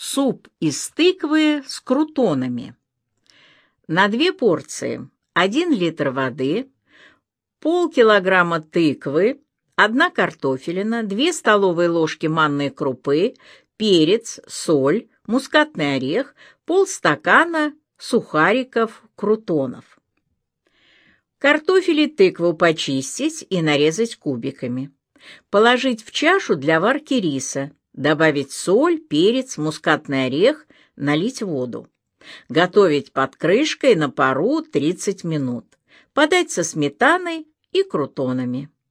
Суп из тыквы с крутонами. На 2 порции 1 литр воды, полкилограмма тыквы, 1 картофелина, 2 столовые ложки манной крупы, перец, соль, мускатный орех, полстакана сухариков крутонов. Картофель и тыкву почистить и нарезать кубиками. Положить в чашу для варки риса, добавить соль, перец, мускатный орех, налить воду. Готовить под крышкой на пару 30 минут. Подать со сметаной и крутонами.